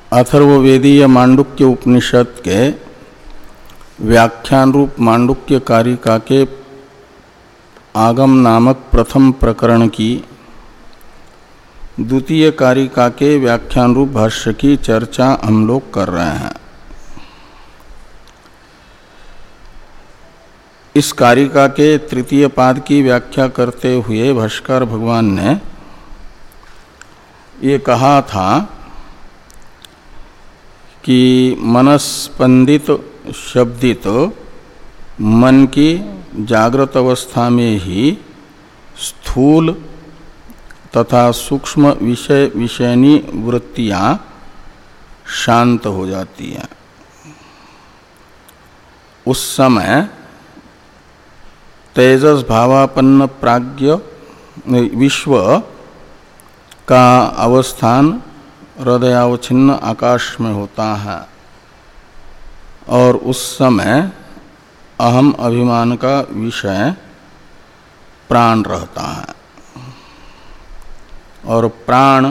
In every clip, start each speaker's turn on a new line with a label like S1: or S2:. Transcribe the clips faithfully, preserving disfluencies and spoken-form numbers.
S1: अथर्ववेदीय मांडुक्य उपनिषद के व्याख्यान रूप मांडुक्य कारिका के आगम नामक प्रथम प्रकरण की द्वितीय कारिका के व्याख्यान रूप भाष्य की चर्चा हम लोग कर रहे हैं। इस कारिका के तृतीय पाद की व्याख्या करते हुए भाष्यकार भगवान ने ये कहा था कि मनस्पंदित शब्दित मन की जागृत अवस्था में ही स्थूल तथा सूक्ष्म विषय विषयनी वृत्तियां शांत हो जाती हैं। उस समय तेजस भावापन्न प्राज्ञ विश्व का अवस्थान हृदयावच्छिन्न आकाश में होता है और उस समय अहम अभिमान का विषय प्राण रहता है और प्राण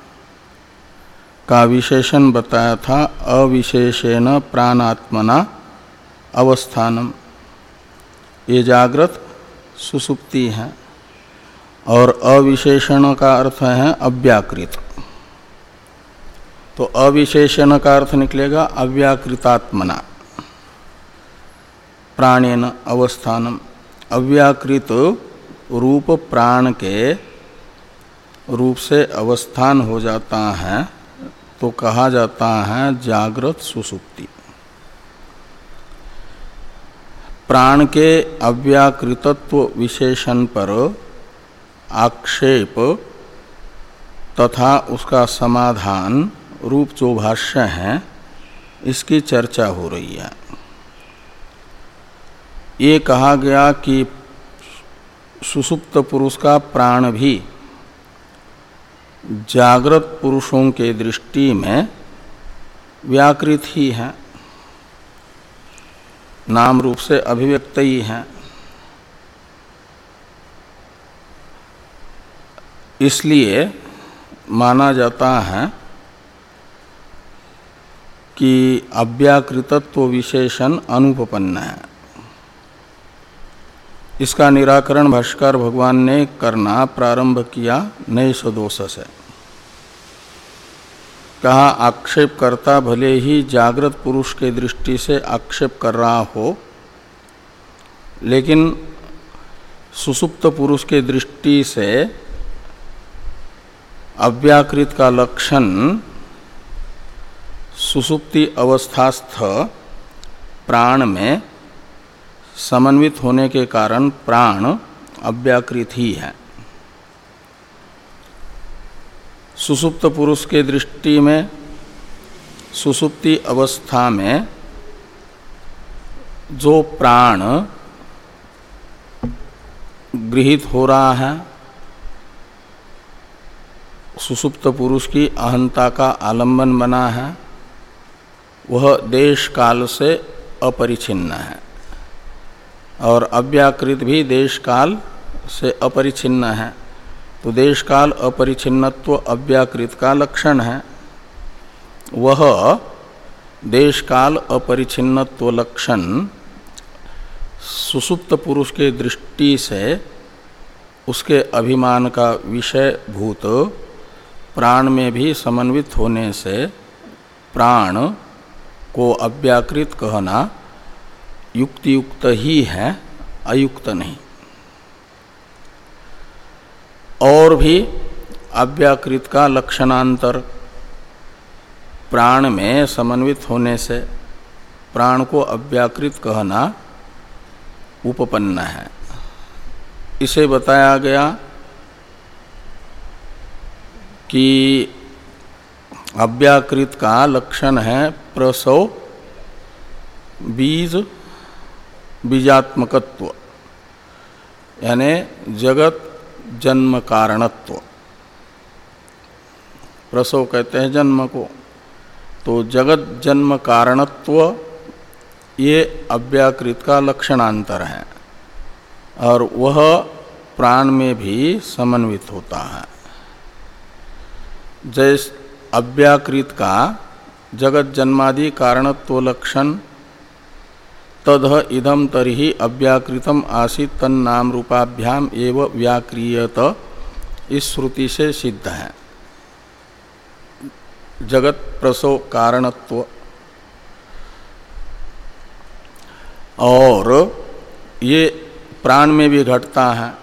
S1: का विशेषण बताया था अविशेषेण प्राणात्मना अवस्थानम। ये जागृत सुसुप्ति है और अविशेषण का अर्थ है अव्याकृत। तो अविशेषण का अर्थ निकलेगा अव्याकृतात्मना प्राणेन अवस्थानम। अव्याकृत रूप प्राण के रूप से अवस्थान हो जाता है तो कहा जाता है जागृत सुसुप्ति। प्राण के अव्याकृतत्व विशेषण पर आक्षेप तथा उसका समाधान रूप जो भाष्य है इसकी चर्चा हो रही है। ये कहा गया कि सुसुप्त पुरुष का प्राण भी जागृत पुरुषों के दृष्टि में व्याकृत ही है, नाम रूप से अभिव्यक्त ही है। इसलिए माना जाता है कि अव्याकृतत्व विशेषण अनुपपन्न है। इसका निराकरण भाष्यकार भगवान ने करना प्रारंभ किया नए सदोष से। कहा आक्षेप करता भले ही जागृत पुरुष के दृष्टि से आक्षेप कर रहा हो, लेकिन सुसुप्त पुरुष के दृष्टि से अव्याकृत का लक्षण सुसुप्ति अवस्थास्थ प्राण में समन्वित होने के कारण प्राण अव्याकृत ही है। सुसुप्त पुरुष के दृष्टि में सुसुप्ति अवस्था में जो प्राण गृहीत हो रहा है, सुसुप्त पुरुष की अहंता का आलंबन बना है, वह देश काल से अपरिछिन्न है और अव्याकृत भी देश काल से अपरिछिन्न है। तो देश काल अपरिछिन्नत्व अव्याकृत का लक्षण है। वह देश काल अपरिछिन्नत्व लक्षण सुसुप्त पुरुष के दृष्टि से उसके अभिमान का विषय भूत प्राण में भी समन्वित होने से प्राण को अव्याकृत कहना युक्ति युक्त ही है, अयुक्त नहीं। और भी अव्याकृत का लक्षणांतर प्राण में समन्वित होने से प्राण को अव्याकृत कहना उपपन्न है। इसे बताया गया कि अव्याकृत का लक्षण है प्रसव बीज बीजात्मकत्व, यानी जगत जन्म कारणत्व। प्रसव कहते हैं जन्म को, तो जगत जन्म कारणत्व ये अव्याकृत का लक्षणांतर है और वह प्राण में भी समन्वित होता है। जैसे अव्याकृत का जगत जन्मादि कारणत्व लक्षण तद इदम तरिहि अव्याकृतम आसीत तन्नाम रूपाभ्याम एव व्याक्रियत, इस श्रुति से सिद्ध है। जगत प्रसव कारणत्व और ये प्राण में भी घटता है।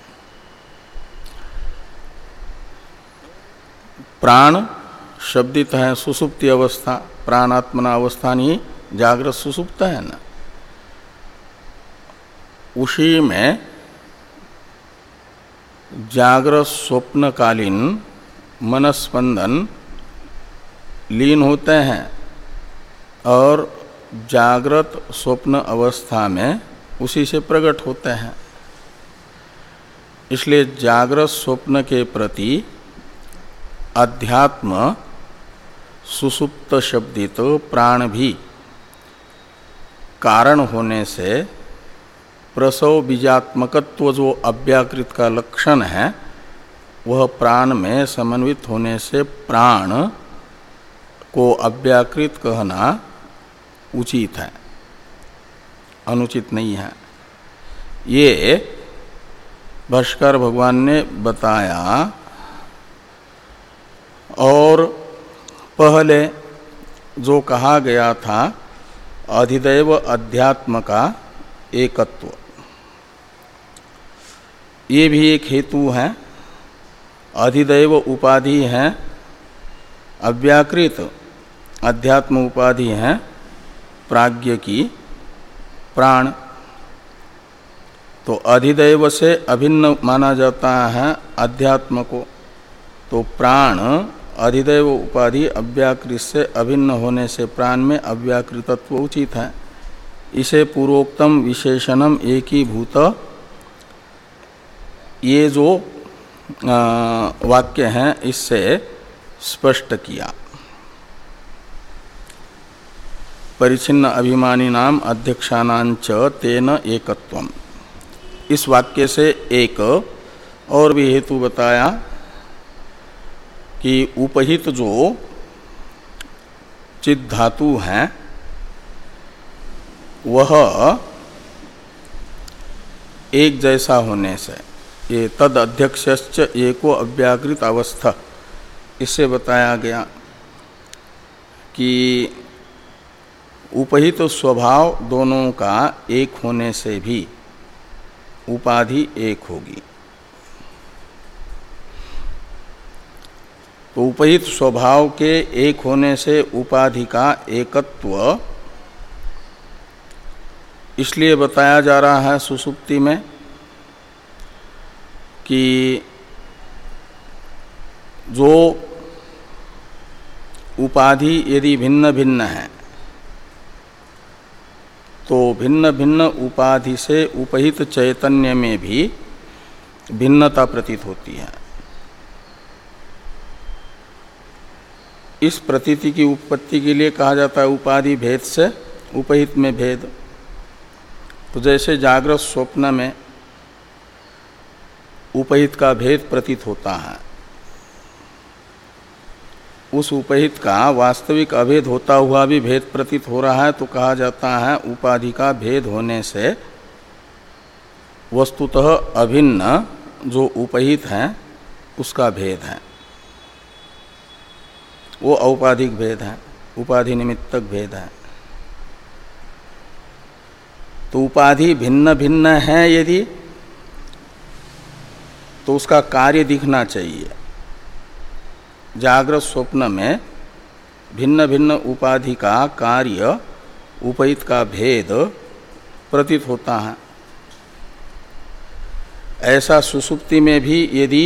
S1: प्राण शब्दित है सुसुप्ति अवस्था, प्राणात्मना अवस्था नहीं जागृत सुसुप्त है ना, उसी में जागृत स्वप्नकालीन मनस्पंदन लीन होते हैं और जागृत स्वप्न अवस्था में उसी से प्रकट होते हैं। इसलिए जागृत स्वप्न के प्रति अध्यात्म सुसुप्त शब्दित प्राण भी कारण होने से प्रसव बीजात्मकत्व जो अव्याकृत का लक्षण है वह प्राण में समन्वित होने से प्राण को अव्याकृत कहना उचित है, अनुचित नहीं है। ये भाष्कर भगवान ने बताया। और पहले जो कहा गया था अधिदैव अध्यात्म का एकत्व, ये भी एक हेतु है। अधिदैव उपाधि है अव्याकृत, अध्यात्म उपाधि है प्राज्ञ की प्राण। तो अधिदैव से अभिन्न माना जाता है अध्यात्म को, तो प्राण अधिदैव उपाधि अव्याकृत से अभिन्न होने से प्राण में अव्याकृतत्व उचित है। इसे पूर्वोक्तम विशेषणम एकीभूत, ये जो वाक्य हैं इससे स्पष्ट किया। परिच्छिन्न अभिमानी नाम अध्यक्षानांच तेन एकत्वम, इस वाक्य से एक और भी हेतु बताया कि उपहित जो चिद धातु हैं वह एक जैसा होने से, ये तद अध्यक्षश्च एको अव्याकृत अवस्था, इससे बताया गया कि उपहित स्वभाव दोनों का एक होने से भी उपाधि एक होगी। तो उपहित स्वभाव के एक होने से उपाधि का एकत्व इसलिए बताया जा रहा है सुसुप्ति में कि जो उपाधि यदि भिन्न भिन्न है तो भिन्न भिन्न उपाधि से उपहित चैतन्य में भी भिन्नता प्रतीत होती है। इस प्रतीति की उत्पत्ति के लिए कहा जाता है उपाधि भेद से उपहित में भेद। तो जैसे जागृत स्वप्न में उपहित का भेद प्रतीत होता है, उस उपहित का वास्तविक अभेद होता हुआ भी भेद प्रतीत हो रहा है, तो कहा जाता है उपाधि का भेद होने से वस्तुतः अभिन्न जो उपहित है उसका भेद है, वो औपाधिक भेद है, उपाधि निमित्तक भेद है। तो उपाधि भिन्न भिन्न है यदि, तो उसका कार्य दिखना चाहिए। जागृत स्वप्न में भिन्न भिन्न उपाधि का कार्य उपहित का भेद प्रतीत होता है। ऐसा सुसुप्ति में भी यदि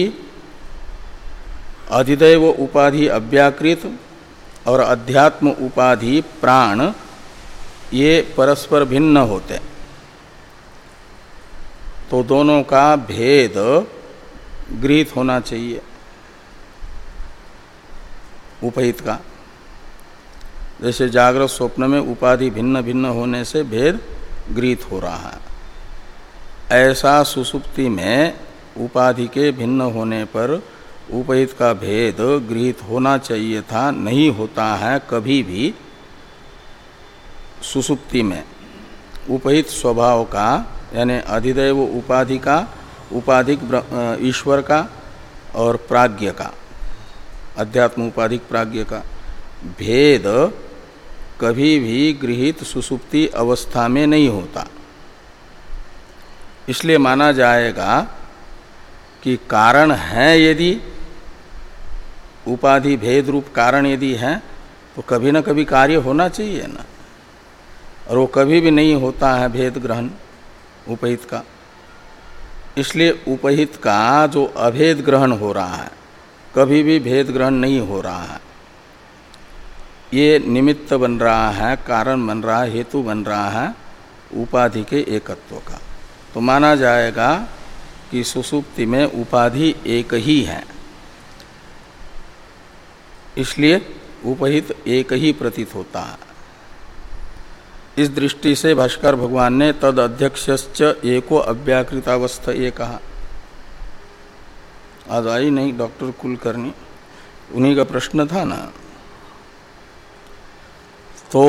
S1: अधिदैव उपाधि अव्याकृत और अध्यात्म उपाधि प्राण ये परस्पर भिन्न होते तो दोनों का भेद गृहीत होना चाहिए उपहित का। जैसे जागृत स्वप्न में उपाधि भिन्न भिन्न होने से भेद गृहीत हो रहा है, ऐसा सुसुप्ति में उपाधि के भिन्न होने पर उपहित का भेद गृहीत होना चाहिए था, नहीं होता है कभी भी सुसुप्ति में उपहित स्वभाव का, यानी अधिदैव उपाधि का, उपाधिक ईश्वर का और प्राज्ञ का, अध्यात्म उपाधिक प्राज्ञ का भेद कभी भी गृहीत सुसुप्ति अवस्था में नहीं होता। इसलिए माना जाएगा कि कारण है, यदि उपाधि भेद रूप कारण यदि है तो कभी न कभी कार्य होना चाहिए ना, और वो कभी भी नहीं होता है भेद ग्रहण उपहित का। इसलिए उपहित का जो अभेद ग्रहण हो रहा है, कभी भी भेद ग्रहण नहीं हो रहा है। ये निमित्त बन रहा है, कारण बन रहा है, हेतु बन रहा है उपाधि के एकत्व का। तो माना जाएगा कि सुसुप्ति में उपाधि एक ही है, इसलिए उपहित एक ही प्रतीत होता है। इस दृष्टि से भास्कर भगवान ने तद अध्यक्षश्च एको अव्याकृतावस्था ये कहा। आज आई नहीं डॉक्टर कुलकर्णी, उन्हीं का प्रश्न था ना। तो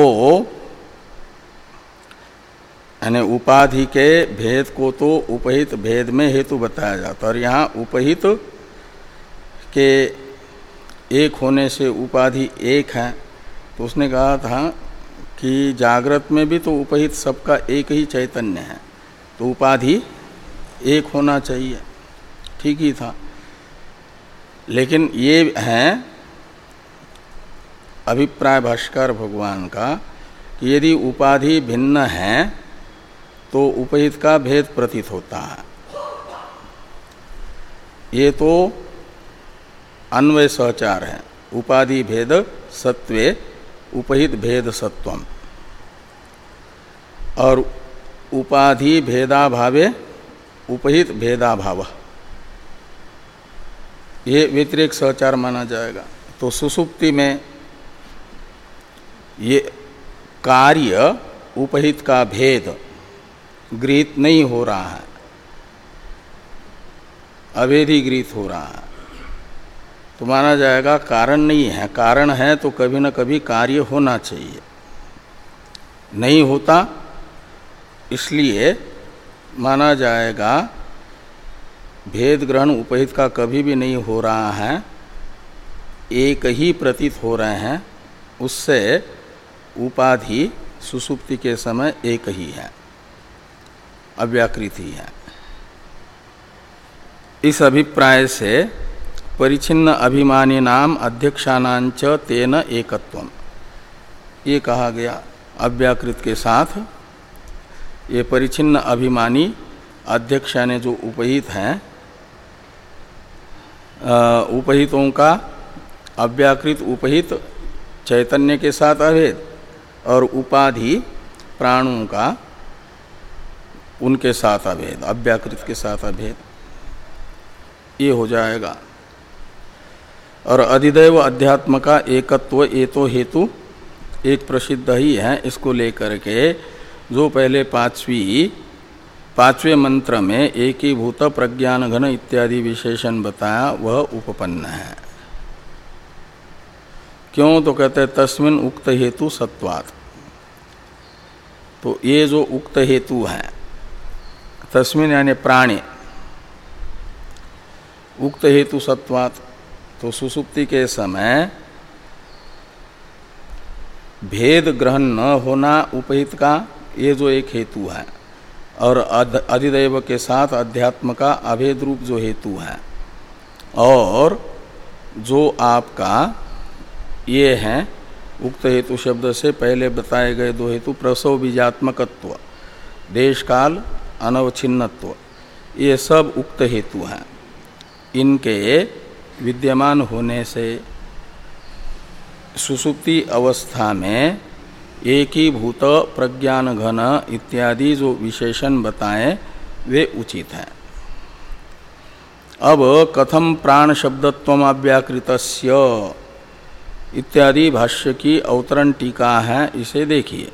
S1: यानी उपाधि के भेद को तो उपहित भेद में हेतु बताया जाता, और यहाँ उपहित के एक होने से उपाधि एक है। तो उसने कहा था कि जागृत में भी तो उपहित सबका एक ही चैतन्य है, तो उपाधि एक होना चाहिए, ठीक ही था। लेकिन ये है अभिप्राय भाष्कर भगवान का कि यदि उपाधि भिन्न है तो उपहित का भेद प्रतीत होता है। ये तो अन्वय सहचार है, उपाधि भेद सत्वे उपहित भेद सत्वम, और उपाधि भेदाभावे उपहित भेदाभाव, ये व्यतिरेक सहचार माना जाएगा। तो सुसुप्ति में ये कार्य उपहित का भेद गृहीत नहीं हो रहा है, अभेदी गृहीत हो रहा है, तो माना जाएगा कारण नहीं है। कारण है तो कभी न कभी कार्य होना चाहिए, नहीं होता, इसलिए माना जाएगा भेद ग्रहण उपहित का कभी भी नहीं हो रहा है, एक ही प्रतीत हो रहे हैं, उससे उपाधि सुसुप्ति के समय एक ही है, अव्याकृत ही है। इस अभिप्राय से परिच्छिन्न अभिमानी नाम अध्यक्षानांच तेन एकत्वम, ये कहा गया। अव्याकृत के साथ ये परिच्छिन्न अभिमानी अध्यक्ष ने जो उपहित हैं, उपहितों का अव्याकृत उपहित चैतन्य के साथ अभेद, और उपाधि प्राणों का उनके साथ अभेद, अव्याकृत के साथ अभेद, ये हो जाएगा। और अधिदैव अध्यात्म का एकत्व ये तो हेतु एक प्रसिद्ध ही है। इसको लेकर के जो पहले पांचवी पांचवें मंत्र में एकीभूत प्रज्ञान घन इत्यादि विशेषण बताया, वह उपपन्न है। क्यों? तो कहते हैं तस्मिन उक्त हेतु सत्वात्। तो ये जो उक्त हेतु है, तस्मिन यानी प्राणे, उक्त हेतु सत्वात्, तो सुसुप्ति के समय भेद ग्रहण न होना उपहित का, ये जो एक हेतु है, और अधिदैव के साथ अध्यात्म का अभेद रूप जो हेतु है, और जो आपका ये है उक्त हेतु शब्द से पहले बताए गए दो हेतु, प्रसव बीजात्मकत्व, देश काल अनवच्छिन्नत्व, ये सब उक्त हेतु हैं। इनके विद्यमान होने से सुसुप्ति अवस्था में एकीभूत प्रज्ञान घन इत्यादि जो विशेषण बताएं वे उचित हैं। अब कथम प्राण शब्दत्वम अव्याकृतस्य इत्यादि भाष्य की अवतरण टीका है, इसे देखिए।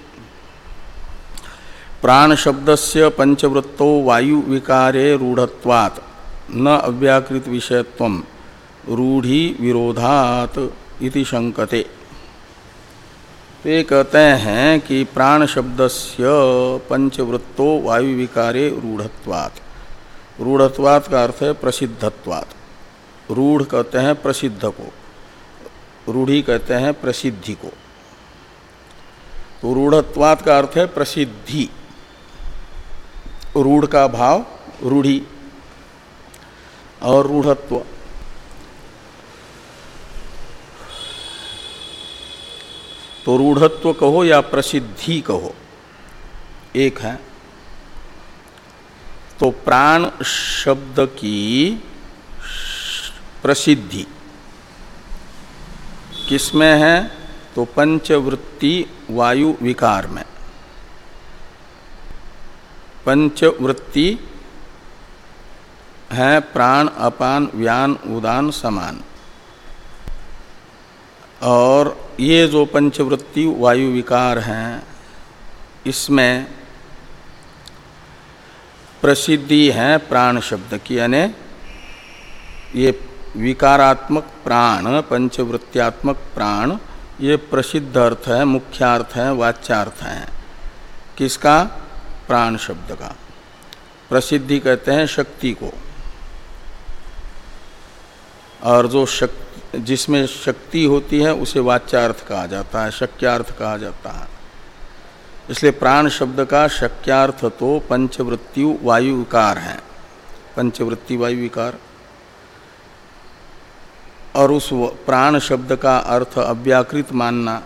S1: प्राण शब्दस्य पंचवृत्तो वायु विकारे रूढ़त्वात् न अव्याकृत विषयत्वम रूढ़ी विरोधात इति शंकते। तो ये कहते हैं कि प्राण शब्दस्य पंचवृत्तो वायु विकारे रूढ़त्वात्। रूढ़त्वात् का अर्थ है प्रसिद्धत्वात्। रूढ़ कहते हैं प्रसिद्ध को, रूढ़ी कहते हैं प्रसिद्धि को। तो रूढ़त्वात् का अर्थ है प्रसिद्धि। रूढ़ का भाव रूढ़ी और रूढ़त्व। तो रूढ़त्व कहो या प्रसिद्धि कहो एक है। तो प्राण शब्द की प्रसिद्धि किसमें है? तो पंचवृत्ति वायु विकार में। पंचवृत्ति है प्राण अपान व्यान उदान समान। और ये जो पंचवृत्ति वायु विकार हैं इसमें प्रसिद्धि है प्राण शब्द की, यानी ये विकारात्मक प्राण, पंचवृत्त्यात्मक प्राण, ये प्रसिद्ध अर्थ है, मुख्यार्थ है, वाच्यार्थ है। किसका? प्राण शब्द का। प्रसिद्धि कहते हैं शक्ति को, और जो शक्ति जिसमें शक्ति होती है उसे वाच्यार्थ कहा जाता है, शक्यार्थ कहा जाता है। इसलिए प्राण शब्द का शक्यार्थ तो पंचवृत्ति वायु विकार है, पंचवृत्ति वायु विकार। और उस प्राण शब्द का अर्थ अव्याकृत मानना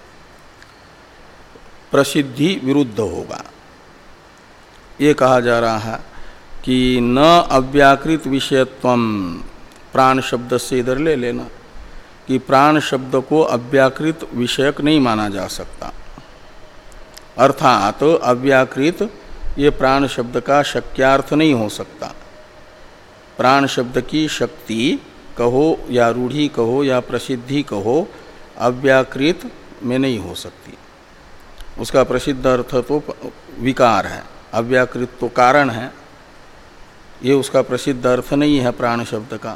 S1: प्रसिद्धि विरुद्ध होगा। ये कहा जा रहा है कि न अव्याकृत विषयत्वम, प्राण शब्द से इधर ले लेना कि प्राण शब्द को अव्याकृत विषयक नहीं माना जा सकता। अर्थात तो अव्याकृत ये प्राण शब्द का शक्यार्थ नहीं हो सकता। प्राण शब्द की शक्ति कहो या रूढ़ी कहो या प्रसिद्धि कहो, अव्याकृत में नहीं हो सकती। उसका प्रसिद्ध अर्थ तो विकार है, अव्याकृत तो कारण है। ये उसका प्रसिद्ध अर्थ नहीं है प्राण शब्द का।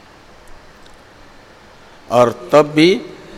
S1: और तब भी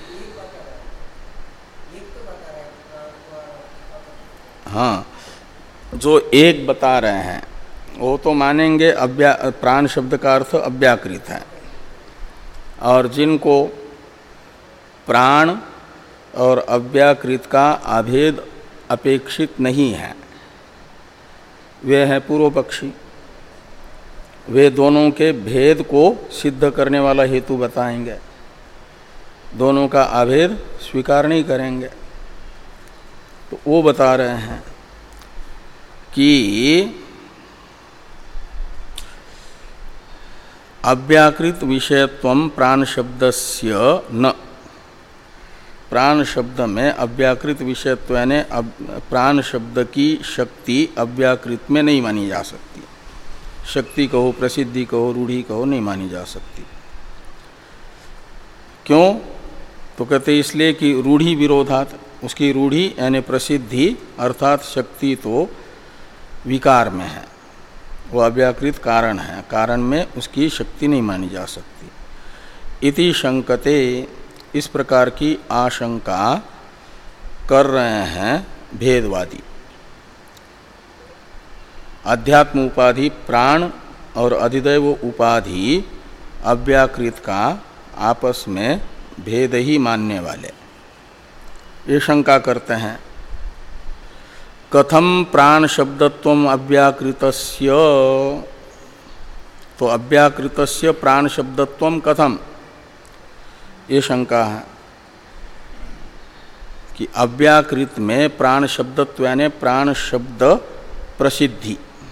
S1: हाँ, जो एक बता रहे हैं वो तो मानेंगे अव्या प्राण शब्द का अर्थ अव्याकृत है, और जिनको प्राण और अव्याकृत का अभेद अपेक्षित नहीं है वे हैं पूर्व पक्षी। वे दोनों के भेद को सिद्ध करने वाला हेतु बताएंगे, दोनों का अभेद स्वीकार नहीं करेंगे। तो वो बता रहे हैं कि अव्याकृत विषयत्वम प्राण शब्दस्य न, प्राण शब्द में अव्याकृत विषयत्व यानी प्राण शब्द की शक्ति अव्याकृत में नहीं मानी जा सकती। शक्ति कहो, प्रसिद्धि कहो, रूढ़ी कहो, नहीं मानी जा सकती। क्यों? तो कहते इसलिए कि रूढ़ी विरोधात, उसकी रूढ़ी यानी प्रसिद्धि अर्थात शक्ति तो विकार में है, वो अव्याकृत कारण है, कारण में उसकी शक्ति नहीं मानी जा सकती। इति शंकते, इस प्रकार की आशंका कर रहे हैं भेदवादी। अध्यात्म उपाधि प्राण और अधिदैव उपाधि अव्याकृत का आपस में भेद ही मानने वाले ये शंका करते हैं। कथम प्राण शब्दत्वम अव्याकृतस्य, तो अव्याकृतस्य प्राण शब्दत्वम कथम, ये शंका है कि अव्याकृत में प्राण शब्दत्व यानी प्राण शब्द प्रसिद्धि,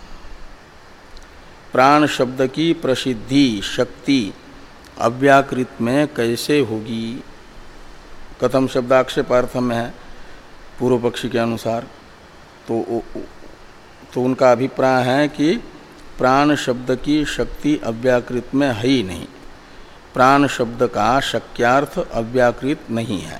S1: प्राण शब्द की प्रसिद्धि शक्ति अव्याकृत में कैसे होगी। कथम शब्दाक्षेपार्थ में है पूर्व पक्षी के अनुसार। तो तो उनका अभिप्राय है कि प्राण शब्द की शक्ति अव्याकृत में है ही नहीं, प्राण शब्द का शक्यार्थ अव्याकृत नहीं है,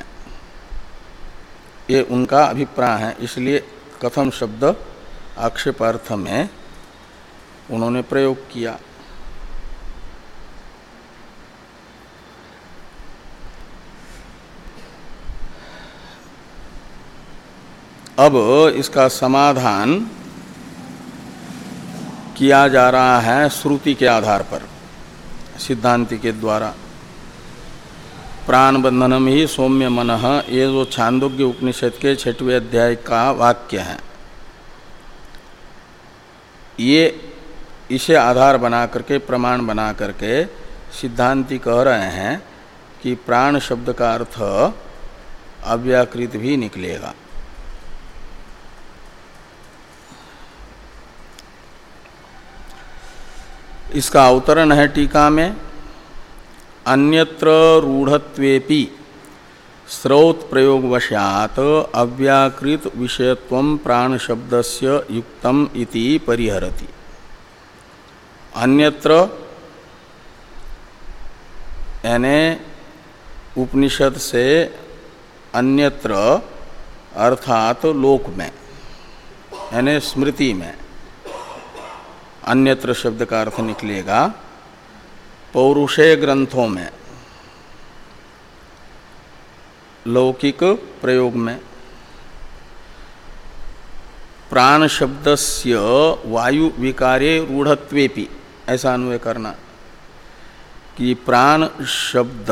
S1: ये उनका अभिप्राय है। इसलिए कथम शब्द आक्षेपार्थ में उन्होंने प्रयोग किया। अब इसका समाधान किया जा रहा है श्रुति के आधार पर, सिद्धांति के द्वारा। प्राण बंधनम ही सौम्य मनः, ये जो छांदोग्य उपनिषद के छठवें अध्याय का वाक्य है, ये इसे आधार बना करके, प्रमाण बना करके सिद्धांति कह रहे हैं कि प्राण शब्द का अर्थ अव्याकृत भी निकलेगा। इसका अवतरण है टीका में, अन्यत्र रूढ़त्वेपि स्रोत प्रयोगवशात् अव्याकृत विषयत्वं प्राण शब्दस्य युक्तम इति परिहरति। अन्यत्र यानी उपनिषद से अन्यत्र अर्थात लोक में, यानी स्मृति में, अन्यत्र शब्द का अर्थ निकलेगा पौरुषेय ग्रंथों में, लौकिक प्रयोग में। प्राण शब्दस्य वायु विकारे रूढ़त्वेपि, ऐसा अन्वय करना कि प्राण शब्द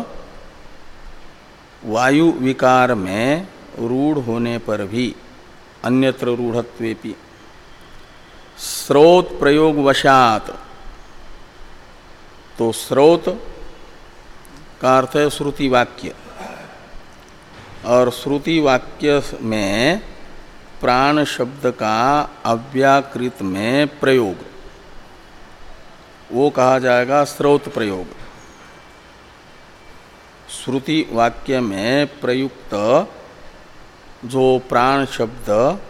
S1: वायु विकार में रूढ़ होने पर भी, अन्यत्र रूढ़त्वेपि, स्रोत प्रयोग वशात, तो स्रोत का अर्थ है श्रुति वाक्य, और श्रुति वाक्य में प्राण शब्द का अव्याकृत में प्रयोग, वो कहा जाएगा स्रोत प्रयोग। श्रुति वाक्य में प्रयुक्त जो प्राण शब्द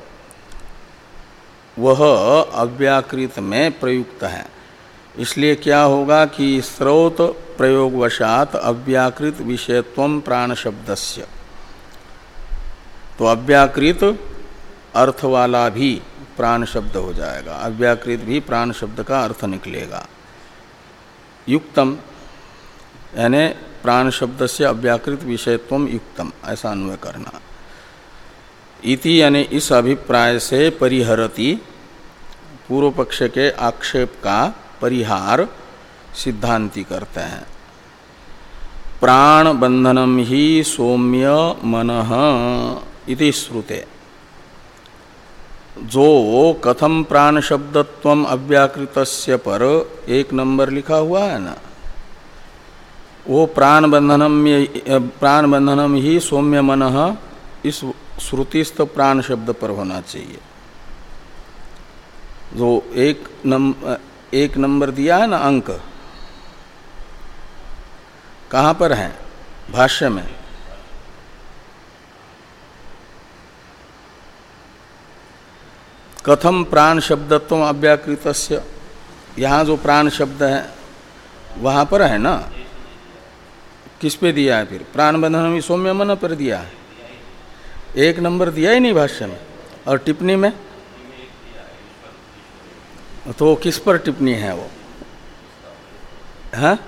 S1: वह अव्याकृत में प्रयुक्त है, इसलिए क्या होगा कि स्रोत प्रयोगवशात अव्याकृत विषयत्वं प्राण शब्दस्य, तो अव्याकृत अर्थ वाला भी प्राण शब्द हो जाएगा, अव्याकृत भी प्राण शब्द का अर्थ निकलेगा। युक्तम यानी प्राण शब्द से अव्याकृत विषयत्वम युक्तम, ऐसा अन्वय करना। इति यानी इस अभिप्राय से परिहरति, पूर्व पक्ष के आक्षेप का परिहार सिद्धांति करते हैं। प्राण बंधनम ही सौम्य मनः इति श्रुते, जो कथम प्राण शब्दत्वम अव्याकृतस्य पर एक नंबर लिखा हुआ है ना, वो प्राण बंधनम प्राण बंधनम ही सौम्य मनः इस श्रुतिस्थ प्राण शब्द पर होना चाहिए। जो एक नंबर एक नंबर दिया है ना अंक, कहाँ पर है? भाष्य में। कथम प्राण शब्दत्व अव्याकृतस्य, यहाँ जो प्राण शब्द है वहाँ पर है ना, किस पे दिया है फिर? प्राण बंधन सौम्य मन पर दिया है, एक नंबर दिया ही नहीं भाष्य में। और टिप्पणी में तो किस पर टिप्पणी है वो? हाँ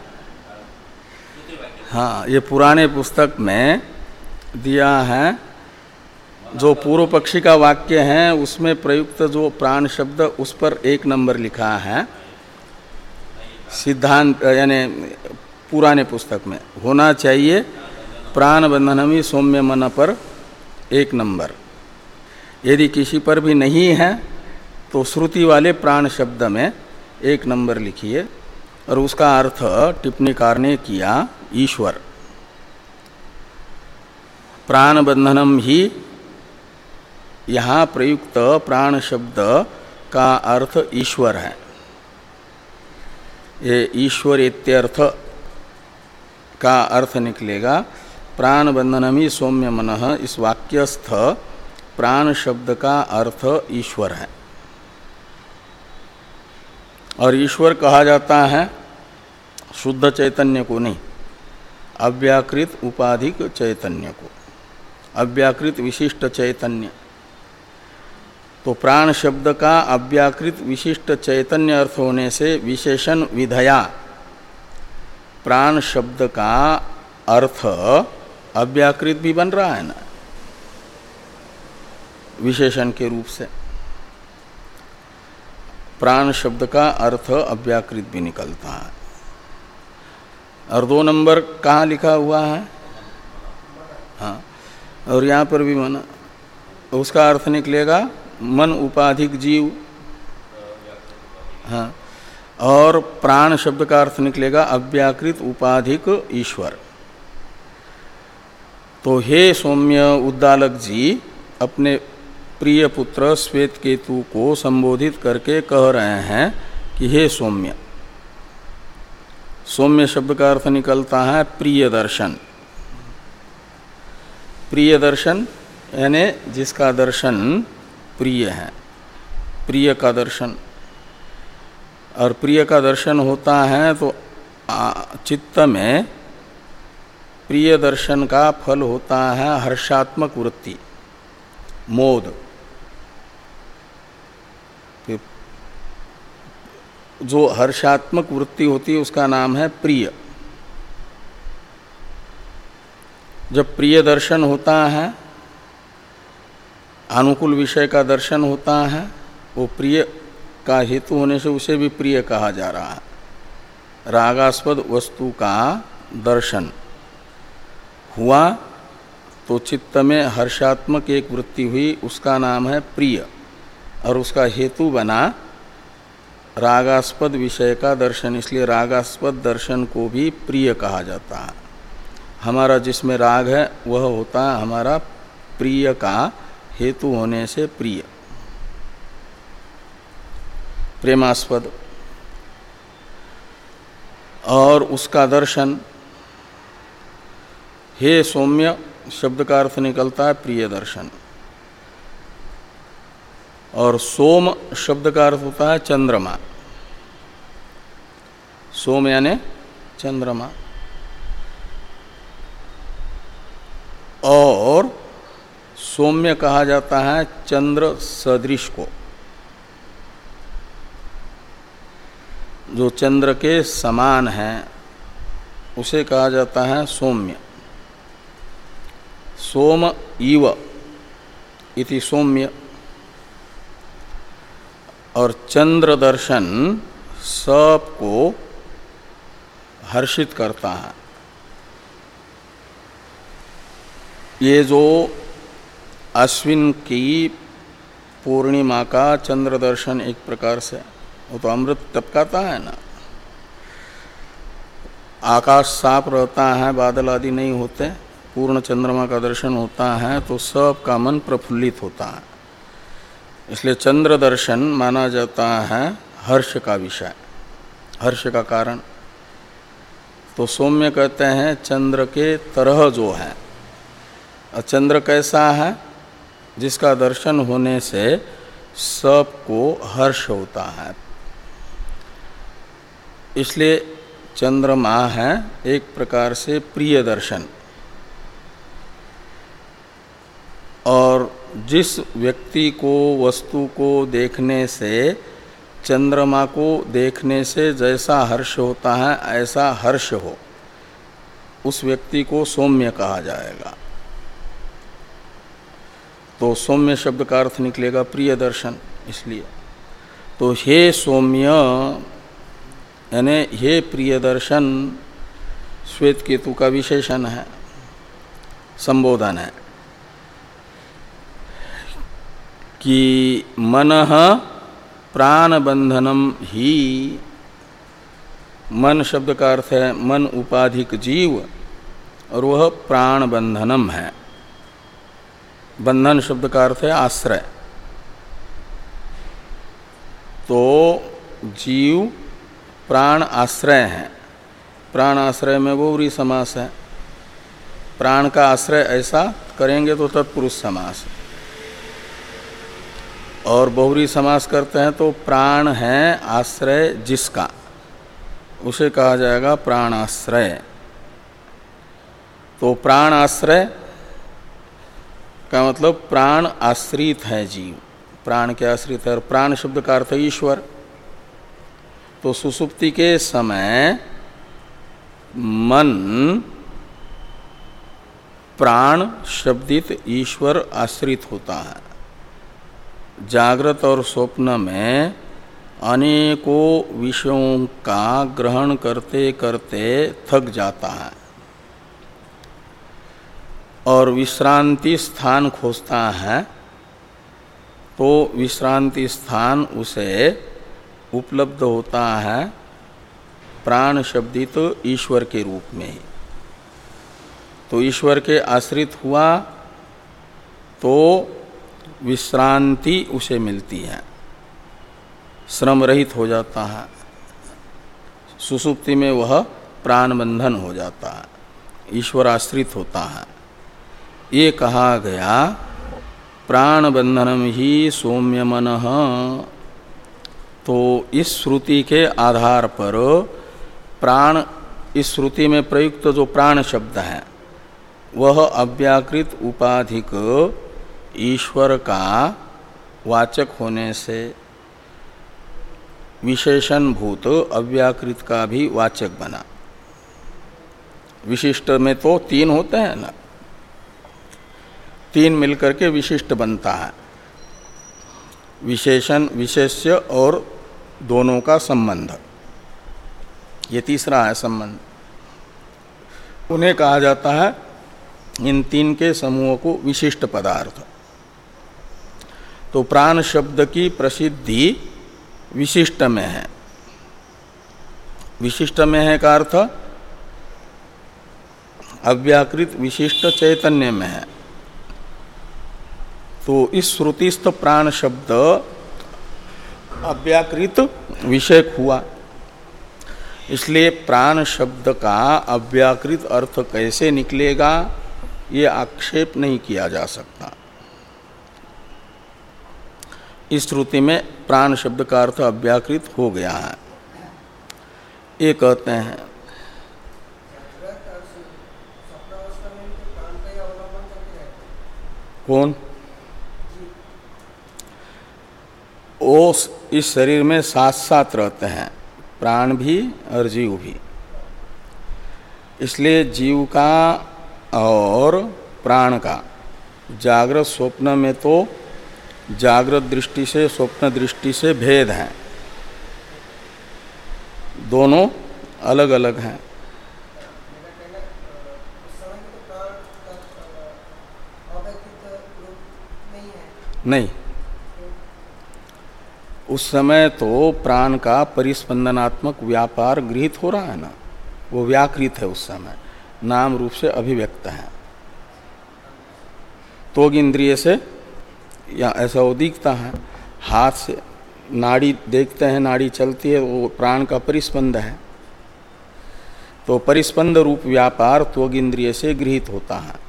S1: हाँ, ये पुराने पुस्तक में दिया है, जो पूर्व पक्षी का वाक्य है उसमें प्रयुक्त जो प्राण शब्द उस पर एक नंबर लिखा है। सिद्धांत यानी पुराने पुस्तक में होना चाहिए प्राण बंधनमी सौम्य मन पर एक नंबर। यदि किसी पर भी नहीं है तो श्रुति वाले प्राण शब्द में एक नंबर लिखिए। और उसका अर्थ टिप्पणीकार ने किया ईश्वर। प्राण बंधनम ही यहाँ प्रयुक्त प्राण शब्द का अर्थ ईश्वर है। ये ईश्वर इत्यर्थ का अर्थ निकलेगा प्राण बंधनमी सौम्य मनः। इस वाक्यस्थ प्राण शब्द का अर्थ ईश्वर है। और ईश्वर कहा जाता है शुद्ध चैतन्य को नहीं, अव्याकृत उपाधिक चैतन्य को, अव्याकृत विशिष्ट चैतन्य। तो प्राण शब्द का अव्याकृत विशिष्ट चैतन्य अर्थ होने से विशेषण विधया प्राण शब्द का अर्थ अव्याकृत भी बन रहा है ना। विशेषण के रूप से। प्राण शब्द का अर्थ अव्याकृत भी निकलता है। और दो नंबर कहाँ लिखा हुआ है? हाँ, और यहाँ पर भी मन, उसका अर्थ निकलेगा मन उपाधिक जीव। हाँ, और प्राण शब्द का अर्थ निकलेगा अव्याकृत उपाधिक ईश्वर। तो हे सौम्य उद्दालक जी अपने प्रिय पुत्र श्वेत केतु को संबोधित करके कह रहे हैं कि हे सौम्य। सौम्य शब्द का अर्थ निकलता है प्रिय दर्शन। प्रिय दर्शन यानी जिसका दर्शन प्रिय है, प्रिय का दर्शन। और प्रिय का दर्शन होता है तो चित्त में प्रिय दर्शन का फल होता है हर्षात्मक वृत्ति, मोद। जो हर्षात्मक वृत्ति होती है उसका नाम है प्रिय। जब प्रिय दर्शन होता है, अनुकूल विषय का दर्शन होता है, वो प्रिय का हेतु होने से उसे भी प्रिय कहा जा रहा है। रागास्पद वस्तु का दर्शन हुआ तो चित्त में हर्षात्मक एक वृत्ति हुई, उसका नाम है प्रिय। और उसका हेतु बना रागास्पद विषय का दर्शन, इसलिए रागास्पद दर्शन को भी प्रिय कहा जाता है। हमारा जिसमें राग है वह होता है हमारा प्रिय का हेतु होने से प्रिय, प्रेमास्पद। और उसका दर्शन, हे सौम्य शब्द का अर्थ निकलता है प्रिय दर्शन। और सोम शब्द का अर्थ होता है चंद्रमा। सोम यानी चंद्रमा। और सौम्य कहा जाता है चंद्र सदृश को, जो चंद्र के समान है उसे कहा जाता है सौम्य। सोम इव इति सौम्य। और चंद्र दर्शन सबको हर्षित करता है। ये जो अश्विन की पूर्णिमा का चंद्र दर्शन एक प्रकार से, वो तो अमृत टपकाता है ना, आकाश साफ रहता है, बादल आदि नहीं होते, पूर्ण चंद्रमा का दर्शन होता है तो सबका मन प्रफुल्लित होता है। इसलिए चंद्र दर्शन माना जाता है हर्ष का विषय, हर्ष का कारण। तो सौम्य कहते हैं चंद्र के तरह जो है। और चंद्र कैसा है? जिसका दर्शन होने से सबको हर्ष होता है। इसलिए चंद्रमा है एक प्रकार से प्रिय दर्शन। और जिस व्यक्ति को, वस्तु को देखने से, चंद्रमा को देखने से जैसा हर्ष होता है ऐसा हर्ष हो, उस व्यक्ति को सौम्य कहा जाएगा। तो सौम्य शब्द का अर्थ निकलेगा प्रिय दर्शन। इसलिए तो हे सौम्य यानी हे प्रिय दर्शन श्वेत केतु का विशेषण है, संबोधन है कि मनः प्राण बंधनम ही। मन शब्द का अर्थ है मन उपाधिक जीव, और वह प्राण बंधनम है। बंधन शब्द का अर्थ है आश्रय। तो जीव प्राण आश्रय है। प्राण आश्रय में बहुव्रीहि समास है। प्राण का आश्रय ऐसा करेंगे तो तत्पुरुष समास। और बहुव्रीहि समास करते हैं तो प्राण है आश्रय जिसका, उसे कहा जाएगा प्राणाश्रय। तो प्राण आश्रय का मतलब प्राण आश्रित है जीव, प्राण के आश्रित है। और प्राण शब्द का अर्थ ईश्वर। तो सुसुप्ति के समय मन प्राण शब्दित ईश्वर आश्रित होता है। जागृत और स्वप्न में अनेकों विषयों का ग्रहण करते करते थक जाता है और विश्रांति स्थान खोजता है, तो विश्रांति स्थान उसे उपलब्ध होता है प्राण शब्दित तो ईश्वर के रूप में ही। तो ईश्वर के आश्रित हुआ तो विश्रांति उसे मिलती है, श्रम रहित हो जाता है। सुसुप्ति में वह प्राण बंधन हो जाता है, ईश्वर आश्रित होता है। ये कहा गया प्राण बंधनम ही सौम्य मनः। तो इस श्रुति के आधार पर प्राण, इस श्रुति में प्रयुक्त जो प्राण शब्द है वह अव्याकृत उपाधिक ईश्वर का वाचक होने से विशेषण भूत अव्याकृत का भी वाचक बना। विशिष्ट में तो तीन होते हैं ना, तीन मिलकर के विशिष्ट बनता है। विशेषण, विशेष्य और दोनों का संबंध, ये तीसरा है संबंध। उन्हें कहा जाता है, इन तीन के समूह को विशिष्ट पदार्थ। तो प्राण शब्द की प्रसिद्धि विशिष्ट में है। विशिष्ट में है का अर्थ अव्याकृत विशिष्ट चैतन्य में है। तो इस श्रुतिस्थ प्राण शब्द अव्याकृत विषयक हुआ, इसलिए प्राण शब्द का अव्याकृत अर्थ कैसे निकलेगा ये आक्षेप नहीं किया जा सकता। इस श्रुति में प्राण शब्द का अर्थ अव्याकृत हो गया है, ये कहते हैं। कौन? वो इस शरीर में साथ साथ रहते हैं, प्राण भी और जीव भी। इसलिए जीव का और प्राण का जागृत स्वप्न में तो जागृत दृष्टि से स्वप्न दृष्टि से भेद है, दोनों अलग अलग हैं। नहीं, उस समय तो प्राण का परिस्पंदनात्मक व्यापार गृहीत हो रहा है ना, वो व्याकृत है, उस समय नाम रूप से अभिव्यक्त है। तो इंद्रिय से या ऐसा वो दिखता है, हाथ से नाड़ी देखते हैं, नाड़ी चलती है, वो प्राण का परिस्पंद है। तो परिस्पंद रूप व्यापार त्वग इंद्रिय से गृहीत होता है,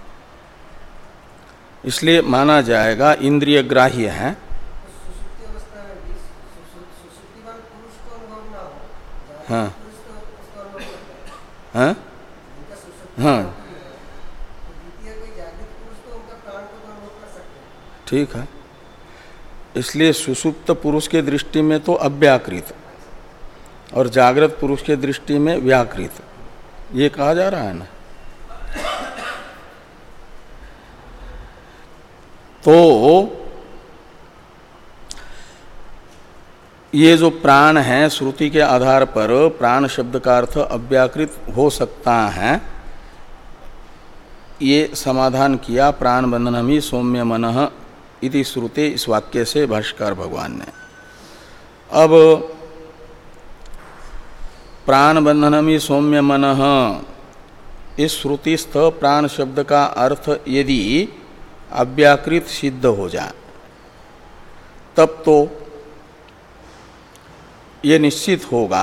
S1: इसलिए माना जाएगा इंद्रिय ग्राह्य है। हाँ हाँ हाँ, ठीक है। इसलिए सुसुप्त पुरुष के दृष्टि में तो अव्याकृत और जागृत पुरुष के दृष्टि में व्याकृत, ये कहा जा रहा है ना। तो ये जो प्राण है, श्रुति के आधार पर प्राण शब्द का अर्थ अव्याकृत हो सकता है, ये समाधान किया प्राण बंधनमि सौम्य मनः इति श्रुते, इस वाक्य से भाष्यकार भगवान ने। अब प्राण बंधनमि सौम्य मनः, इस श्रुतिस्थ प्राण शब्द का अर्थ यदि अव्याकृत सिद्ध हो जाए तब तो ये निश्चित होगा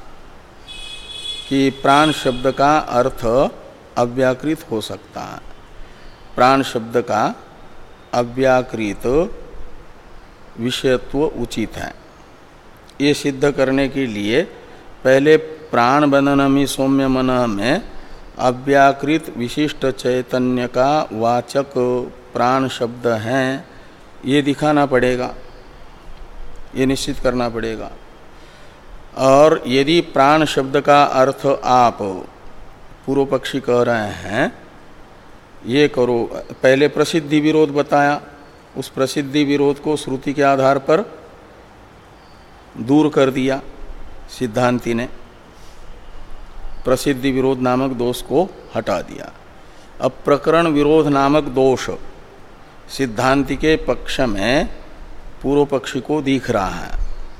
S1: कि प्राण शब्द का अर्थ अव्याकृत हो सकता है। प्राण शब्द का अव्याकृत विषयत्व उचित है। ये सिद्ध करने के लिए पहले प्राण बंधनमि सौम्य मनः में अव्याकृत विशिष्ट चैतन्य का वाचक प्राण शब्द हैं, ये दिखाना पड़ेगा, ये निश्चित करना पड़ेगा। और यदि प्राण शब्द का अर्थ आप पूर्व पक्षी कह रहे हैं, ये करो, पहले प्रसिद्धि विरोध बताया उस प्रसिद्धि विरोध को श्रुति के आधार पर दूर कर दिया सिद्धांति ने, प्रसिद्धि विरोध नामक दोष को हटा दिया। अब प्रकरण विरोध नामक दोष सिद्धांति के पक्ष में पूर्व पक्षी को दिख रहा है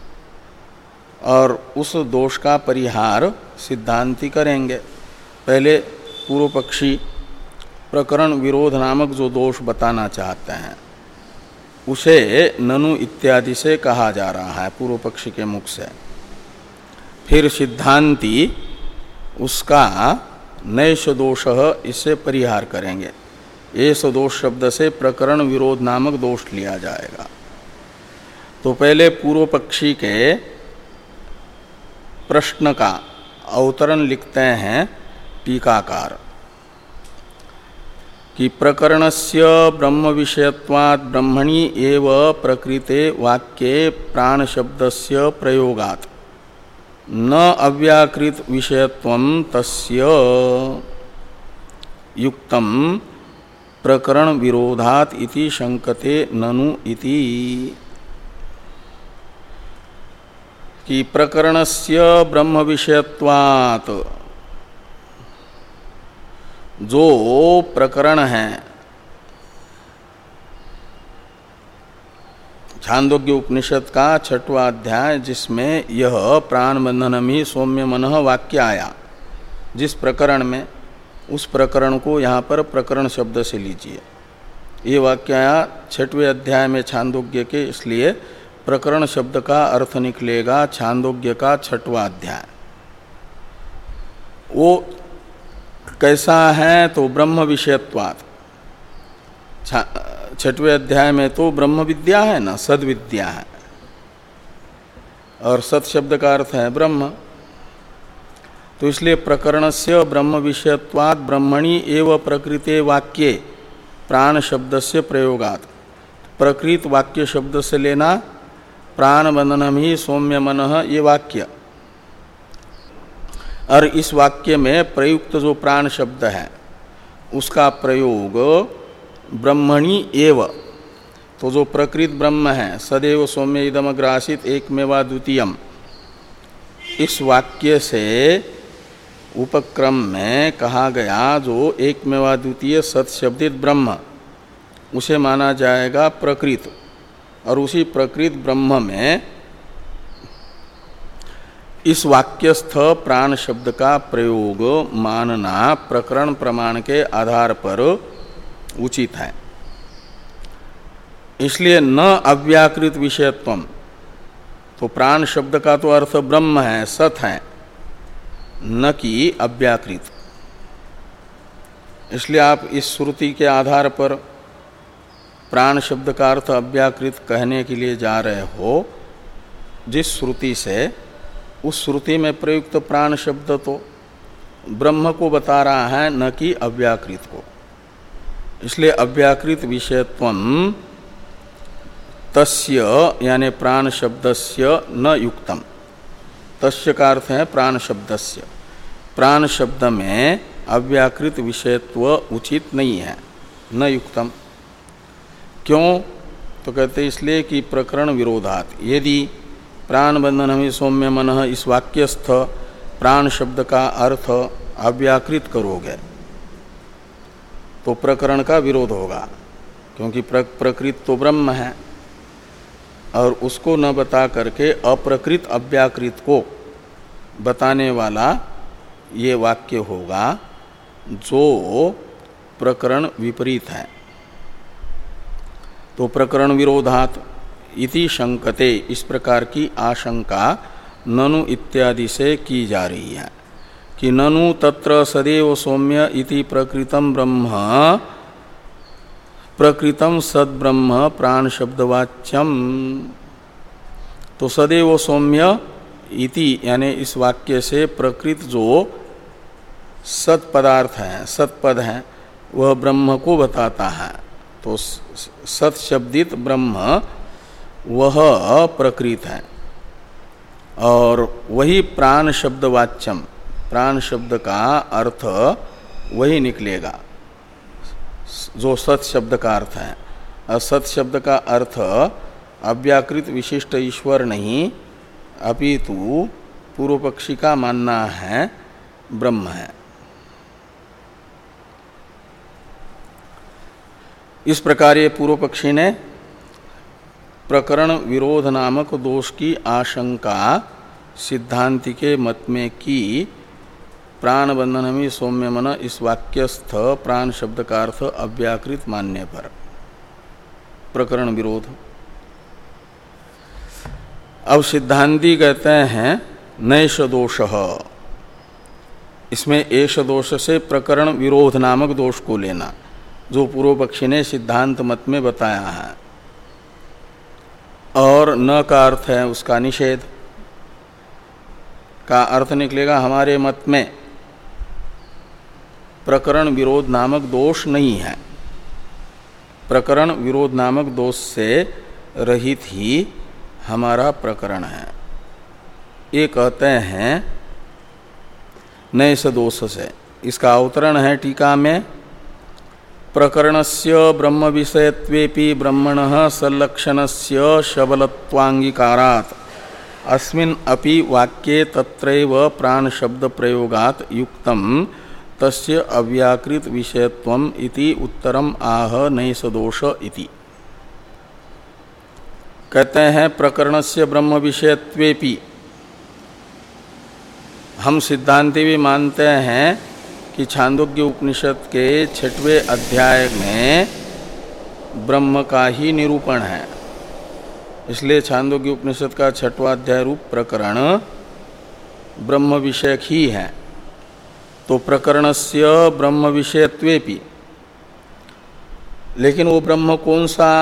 S1: और उस दोष का परिहार सिद्धांति करेंगे। पहले पूर्व पक्षी प्रकरण विरोध नामक जो दोष बताना चाहते हैं उसे ननु इत्यादि से कहा जा रहा है पूर्व पक्षी के मुख से। फिर सिद्धांति उसका नैष दोष इससे परिहार करेंगे। एष दोष शब्द से प्रकरण विरोध नामक दोष लिया जाएगा। तो पहले पूर्व पक्षी के प्रश्न का अवतरण लिखते हैं टीकाकार कि प्रकरणस्य ब्रह्म विषयत्वात् ब्रह्मणि एव प्रकृते वाक्ये प्राण शब्दस्य प्रयोगात् न अव्याकृत विषयत्वं तस्य युक्तं प्रकरण विरोधात् इति शंकते ननु इति। कि प्रकरणस्य ब्रह्म विषयत्वात् जो प्रकरण है छांदोग्य उपनिषद का छठवां अध्याय जिसमें यह प्राण बंधनम ही सौम्य मनः वाक्य आया, जिस प्रकरण में, उस प्रकरण को यहाँ पर प्रकरण शब्द से लीजिए। ये वाक्य आया छठवें अध्याय में छांदोग्य के, इसलिए प्रकरण शब्द का अर्थ निकलेगा छांदोग्य का छठवां अध्याय। वो कैसा है तो ब्रह्म विषयत्वात्, छठवें अध्याय में तो ब्रह्म विद्या है ना, सद विद्या है, और सत शब्द का अर्थ है ब्रह्म। तो इसलिए प्रकरणस्य ब्रह्म विषयत्वात् ब्रह्मणि एव प्रकृते वाक्ये प्राण शब्दस्य प्रयोगात्, प्रकृत वाक्य शब्द से लेना प्राण बंधनम ही सौम्य मनः ये वाक्य, और इस वाक्य में प्रयुक्त जो प्राण शब्द है उसका प्रयोग ब्रह्मणि एव, तो जो प्रकृत ब्रह्म है सदैव सौम्य इदमग्रासित एकमेवा द्वितीयम, इस वाक्य से उपक्रम में कहा गया जो एकमेवा द्वितीय सत्शब्दित ब्रह्म, उसे माना जाएगा प्रकृत, और उसी प्रकृत ब्रह्म में इस वाक्यस्थ प्राण शब्द का प्रयोग मानना प्रकरण प्रमाण के आधार पर उचित है। इसलिए न अव्याकृत विषयत्वम, तो प्राण शब्द का तो अर्थ ब्रह्म है, सत है, न कि अव्याकृत। इसलिए आप इस श्रुति के आधार पर प्राण शब्द का अर्थ अव्याकृत कहने के लिए जा रहे हो, जिस श्रुति से, उस श्रुति में प्रयुक्त प्राण शब्द तो ब्रह्म को बता रहा है, न कि अव्याकृत को। इसलिए अव्याकृत विषयत्वं तस्य यानी प्राण शब्दस्य न युक्तम, तस्य का अर्थ है प्राण शब्दस्य, प्राण शब्द में अव्याकृत विषयत्व उचित नहीं है, न युक्तम। क्यों? तो कहते इसलिए कि प्रकरण विरोधात, यदि प्राण बंधन में सौम्य मनः इस वाक्यस्थ प्राण शब्द का अर्थ अव्याकृत करोगे तो प्रकरण का विरोध होगा, क्योंकि प्रकृत तो ब्रह्म है, और उसको न बता करके अप्रकृत अव्याकृत को बताने वाला ये वाक्य होगा जो प्रकरण विपरीत है। तो प्रकरण विरोधात इति शंकते, इस प्रकार की आशंका ननु इत्यादि से की जा रही है कि ननु तत्र सदैव सौम्य इति प्रकृतम ब्रह्म प्रकृतम सद्ब्रह्म प्राण शब्दवाच्यम। तो सदैव सौम्य इति यानी इस वाक्य से प्रकृत जो सत पदार्थ है, सतपद है, वह ब्रह्म को बताता है। तो सत शब्दित ब्रह्म वह प्रकृत है, और वही प्राण शब्द वाच्यम, प्राण शब्द का अर्थ वही निकलेगा जो सत शब्द का अर्थ है, असत शब्द का अर्थ अव्याकृत विशिष्ट ईश्वर नहीं अपितु पूर्व पक्षी का मानना है ब्रह्म है। इस प्रकार ये पूर्व पक्षी ने प्रकरण विरोध नामक दोष की आशंका सिद्धांति के मत में की। प्राण बंधनमी सौम्य मन इस वाक्यस्थ प्राण शब्द का अर्थ अव्याकृत मानने पर प्रकरण विरोध। अब सिद्धांति कहते हैं नैष दोषः, इसमें एष दोष से प्रकरण विरोध नामक दोष को लेना जो पूर्व पक्षी ने सिद्धांत मत में बताया है, और न का अर्थ है उसका निषेध। का अर्थ निकलेगा हमारे मत में प्रकरण विरोध नामक दोष नहीं है, प्रकरण विरोध नामक दोष से रहित ही हमारा प्रकरण है। ये कहते हैं नैष दोष से। इसका अवतरण है टीका में, प्रकरणस्य ब्रह्म विषयत्वेपि ब्रह्मणः सल्लक्षणस्य शबलत्वांगीकारात् अस्मिन् अपि वाक्ये तत्रैव प्राण शब्द प्रयोगात् युक्तम् तस्य अव्याकृत विषयत्वम् इति उत्तरम आह नैष दोष इति। कहते हैं प्रकरणस्य ब्रह्म विषयत्वेपि, हम सिद्धांति भी मानते हैं कि छांदोग्य उपनिषद के छठवें अध्याय में ब्रह्म का ही निरूपण है, इसलिए छांदोग्य उपनिषद का छठवां अध्याय रूप प्रकरण ब्रह्म विषयक ही है। तो प्रकरणस्य ब्रह्म विषयत्वेपि, लेकिन वो ब्रह्म कौन सा?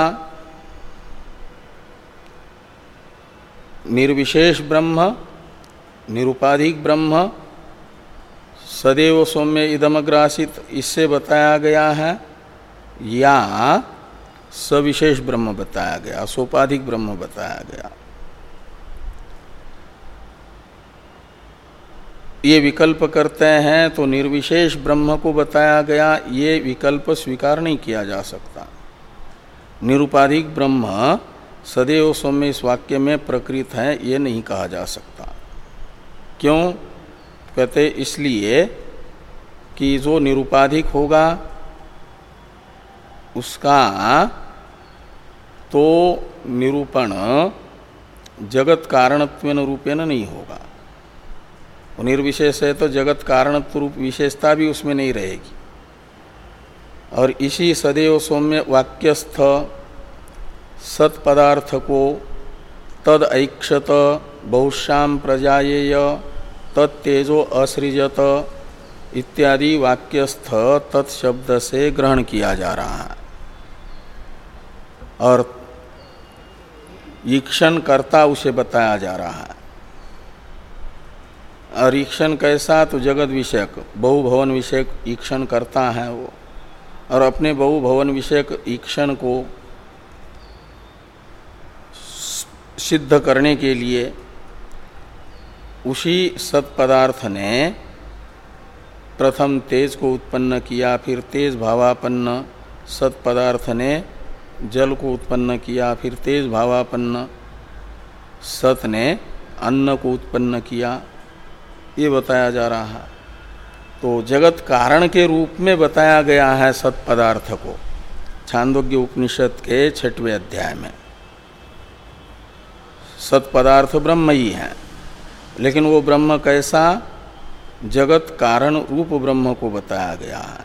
S1: निर्विशेष ब्रह्म, निरुपाधिक ब्रह्म, सदैव सौम्य इदमग्रासित, इससे बताया गया है, या सविशेष ब्रह्म बताया गया, सोपाधिक ब्रह्म बताया गया? ये विकल्प करते हैं तो निर्विशेष ब्रह्म को बताया गया, ये विकल्प स्वीकार नहीं किया जा सकता। निरुपाधिक ब्रह्म सदैव सौम्य इस वाक्य में प्रकृत है, ये नहीं कहा जा सकता। क्यों? कहते इसलिए कि जो निरुपाधिक होगा उसका तो निरूपण जगत कारणत्वेन रूपेण नहीं होगा। निर्विशेष है तो जगत कारणत्व रूप विशेषता भी उसमें नहीं रहेगी। और इसी सदैव सौम्य वाक्यस्थ सत पदार्थ को तद ऐक्षत बहुश्याम प्रजायेय तत्तेजो असृजत इत्यादि वाक्यस्थ तत्शब्द से ग्रहण किया जा रहा है, और ईक्षण कर्ता उसे बताया जा रहा है। और ईक्षण कैसा? तो जगत विषयक बहुभवन विषयक ईक्षण करता है वो, और अपने बहुभवन विषयक ईक्षण को सिद्ध करने के लिए उसी सत्पदार्थ ने प्रथम तेज को उत्पन्न किया, फिर तेज भावापन्न सत्पदार्थ ने जल को उत्पन्न किया, फिर तेज भावापन्न सत ने अन्न को उत्पन्न किया, ये बताया जा रहा है। तो जगत कारण के रूप में बताया गया है सत पदार्थ को छांदोग्य उपनिषद के छठवें अध्याय में। सत पदार्थ ब्रह्म ही है, लेकिन वो ब्रह्म कैसा? जगत कारण रूप ब्रह्म को बताया गया है।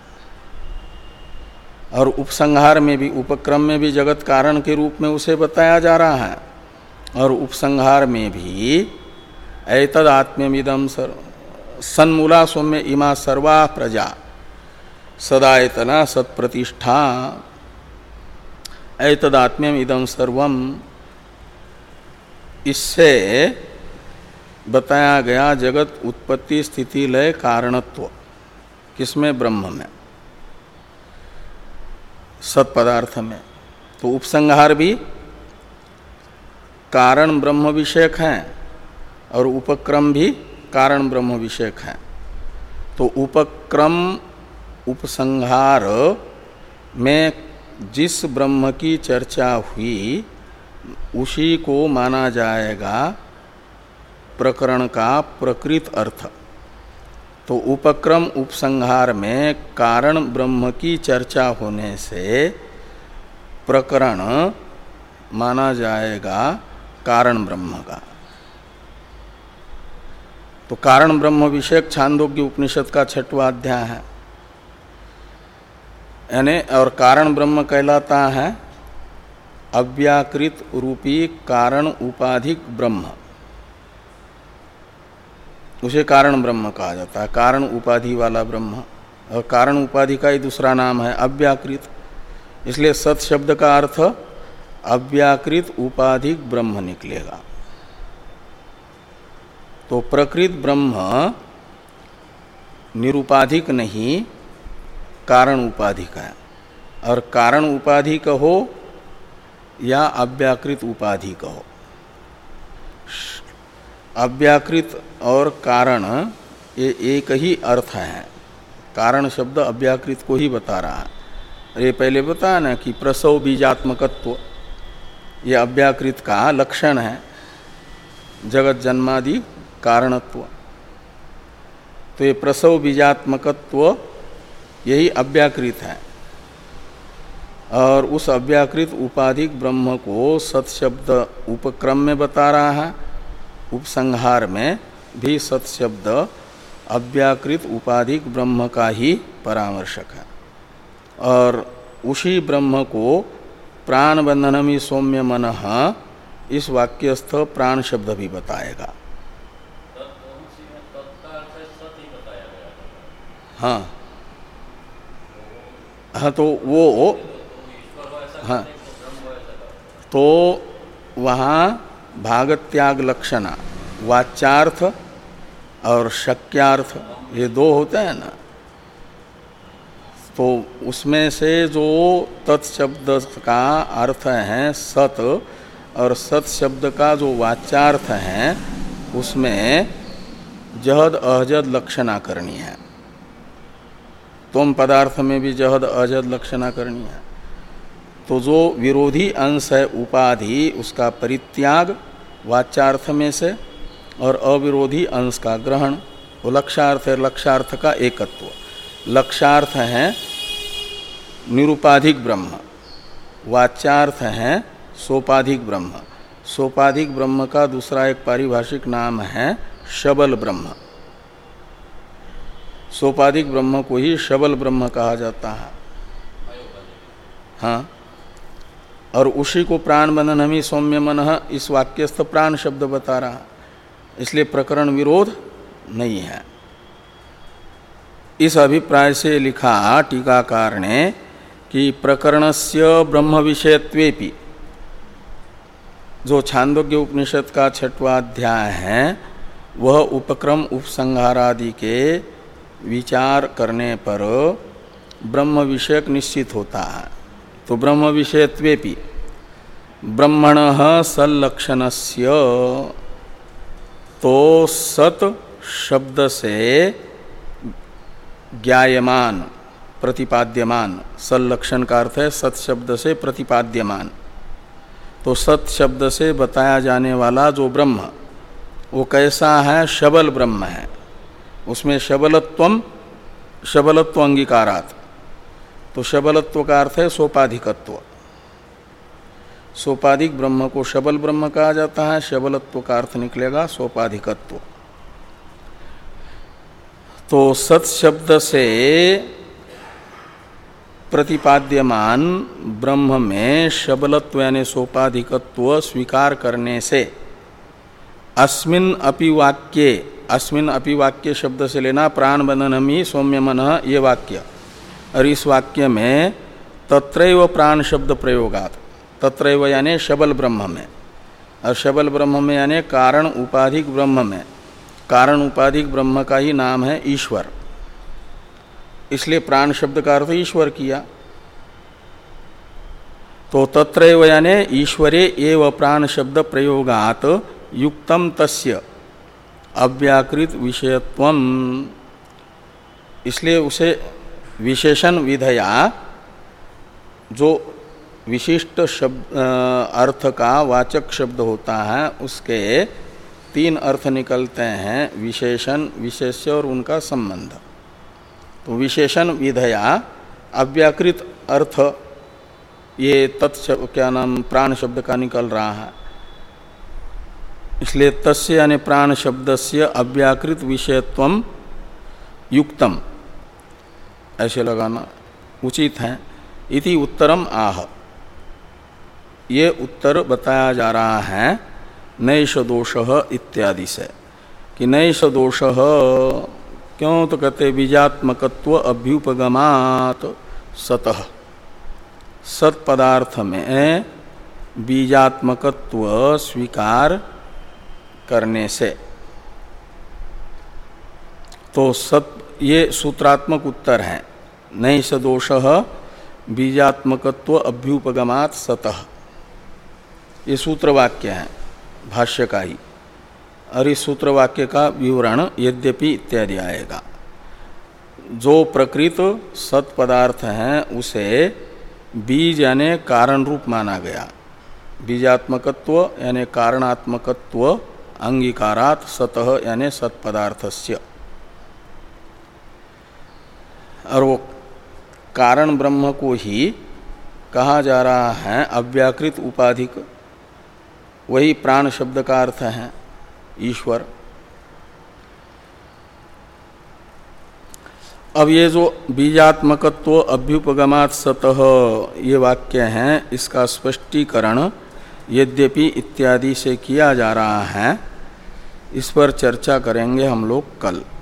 S1: और उपसंहार में भी, उपक्रम में भी जगत कारण के रूप में उसे बताया जा रहा है, और उपसंहार में भी एतद आत्म्यमिदं सन्मूला सौम्य इमा सर्वा प्रजा सदायतना सत्प्रतिष्ठा एतद आत्म्यमिदं सर्वम, इससे बताया गया जगत उत्पत्ति स्थिति लय कारणत्व। किसमें? ब्रह्म में, सत पदार्थ में। तो उपसंहार भी कारण ब्रह्म विषयक है, और उपक्रम भी कारण ब्रह्म विषयक है। तो उपक्रम उपसंहार में जिस ब्रह्म की चर्चा हुई उसी को माना जाएगा प्रकरण का प्रकृत अर्थ। तो उपक्रम उपसंहार में कारण ब्रह्म की चर्चा होने से प्रकरण माना जाएगा कारण ब्रह्म का। तो कारण ब्रह्म विषयक छांदोग्य उपनिषद का छठवां अध्याय है, यानी और कारण ब्रह्म कहलाता है अव्याकृत रूपी कारण उपाधिक ब्रह्म, उसे कारण ब्रह्म कहा जाता है, कारण उपाधि वाला ब्रह्म। और कारण उपाधि का ही दूसरा नाम है अव्याकृत, इसलिए सत शब्द का अर्थ अव्याकृत उपाधिक ब्रह्म निकलेगा। तो प्रकृत ब्रह्म निरुपाधिक नहीं, कारण उपाधिक है। और कारण उपाधिक हो या अव्याकृत उपाधिक हो, अव्याकृत और कारण ये एक ही अर्थ है। कारण शब्द अव्याकृत को ही बता रहा है। ये पहले बताया ना कि प्रसव बीजात्मकत्व ये अव्याकृत का लक्षण है, जगत जन्मादि कारणत्व। तो ये प्रसव बीजात्मकत्व यही अव्याकृत है। और उस अव्याकृत उपाधिक ब्रह्म को सत शब्द उपक्रम में बता रहा है, उपसंहार में भी सत शब्द अव्याकृत उपाधिक ब्रह्म का ही परामर्शक है। और उसी ब्रह्म को प्राण बंधनमि सौम्य मनः इस वाक्यस्थ प्राण शब्द भी बताएगा। हाँ हाँ तो वो हाँ तो वहाँ भागत्याग लक्षणा वाच्यार्थ और शक्यार्थ ये दो होते हैं ना, तो उसमें से जो तत्शब्द का अर्थ है सत और सत शब्द का जो वाच्यार्थ है उसमें जहद अहजद लक्षणा करनी है। तुम पदार्थ में भी जहद अहजद लक्षणा करनी है। तो जो विरोधी अंश है उपाधि उसका परित्याग वाच्यार्थ में से और अविरोधी अंश का ग्रहण, वो लक्षार्थ है, लक्षार्थ का एकत्व। लक्षार्थ है निरुपाधिक ब्रह्म, वाच्यार्थ है सोपाधिक ब्रह्म। सोपाधिक ब्रह्म का दूसरा एक पारिभाषिक नाम है शबल ब्रह्म। सोपाधिक ब्रह्म को ही शबल ब्रह्म कहा जाता है। हाँ, और उसी को प्राण बंधनमि सौम्य मनः इस वाक्यस्थ प्राण शब्द बता रहा, इसलिए प्रकरण विरोध नहीं है। इस अभिप्राय से लिखा टीकाकार ने कि प्रकरणस्य ब्रह्म विषयत्वेपि, जो छांदोग्य उपनिषद का छठवां अध्याय है वह उपक्रम उपसंहारादि के विचार करने पर ब्रह्म विषयक निश्चित होता है। तो ब्रह्म विषयत्वेपि ब्रह्मणः सल्लक्षणस्य, तो सत शब्द से ज्ञायमान प्रतिपाद्यमान, सल्लक्षण का अर्थ है सत शब्द से प्रतिपाद्यमान। तो सत शब्द से बताया जाने वाला जो ब्रह्म वो कैसा है? शबल ब्रह्म है। उसमें शबलत्वम शबलत्व अंगीकारात्, तो शबलत्व का अर्थ है सोपाधिकत्व। सोपाधिक ब्रह्म को शबल ब्रह्म कहा जाता है, शबलत्व का अर्थ निकलेगा सोपाधिकत्व। तो सत शब्द से प्रतिपाद्यमान ब्रह्म में शबलत्व यानी सोपाधिकत्व स्वीकार करने से अस्मिन् अपि वाक्ये, अस्मिन् अपि वाक्य शब्द से लेना प्राण बंधनमि सौम्य मनः ये वाक्य, और इस वाक्य में तत्रैव प्राण शब्द प्रयोगात्, तत्रैव यानी शबल ब्रह्म में, और शबल ब्रह्म में यानी कारण उपाधिक ब्रह्म में, कारण उपाधिक ब्रह्म का ही नाम है ईश्वर, इसलिए प्राण शब्द का अर्थ ईश्वर किया। तो तत्रैव यानी ईश्वरे एव प्राण शब्द प्रयोगात् युक्तम तस्य अव्याकृत विषयत्वम, इसलिए उसे विशेषण विधया जो विशिष्ट शब्द अर्थ का वाचक शब्द होता है उसके तीन अर्थ निकलते हैं, विशेषण, विशेष्य और उनका संबंध। तो विशेषण विधया अव्याकृत अर्थ ये तत्शब्द क्या नाम प्राण शब्द का निकल रहा है, इसलिए तस्य यानी प्राण शब्दस्य अव्याकृत विषयत्वम युक्तम ऐसे लगाना उचित है। इति उत्तरम आह, ये उत्तर बताया जा रहा है नैष दोषः इत्यादि से कि नैष दोषः क्यों, तो कहते बीजात्मकत्व अभ्युपगमात् सतः, सत पदार्थ में बीजात्मकत्व स्वीकार करने से। तो सत ये सूत्रात्मक उत्तर है, नैष दोषः बीजात्मकत्व अभ्युपगमात् सतः, ये सूत्र वाक्य है भाष्य का ही, और इस सूत्र वाक्य का विवरण यद्यपि इत्यादि आएगा। जो प्रकृत सत पदार्थ है उसे बीज यानी कारण रूप माना गया, बीजात्मकत्व यानी कारणात्मकत्व अंगीकारात् सतः यानी सत पदार्थस्य, और वो कारण ब्रह्म को ही कहा जा रहा है अव्याकृत उपाधिक, वही प्राण शब्द का अर्थ है ईश्वर। अब ये जो बीजात्मकत्व अभ्युपगमात् सतः ये वाक्य हैं, इसका स्पष्टीकरण यद्यपि इत्यादि से किया जा रहा है, इस पर चर्चा करेंगे हम लोग कल।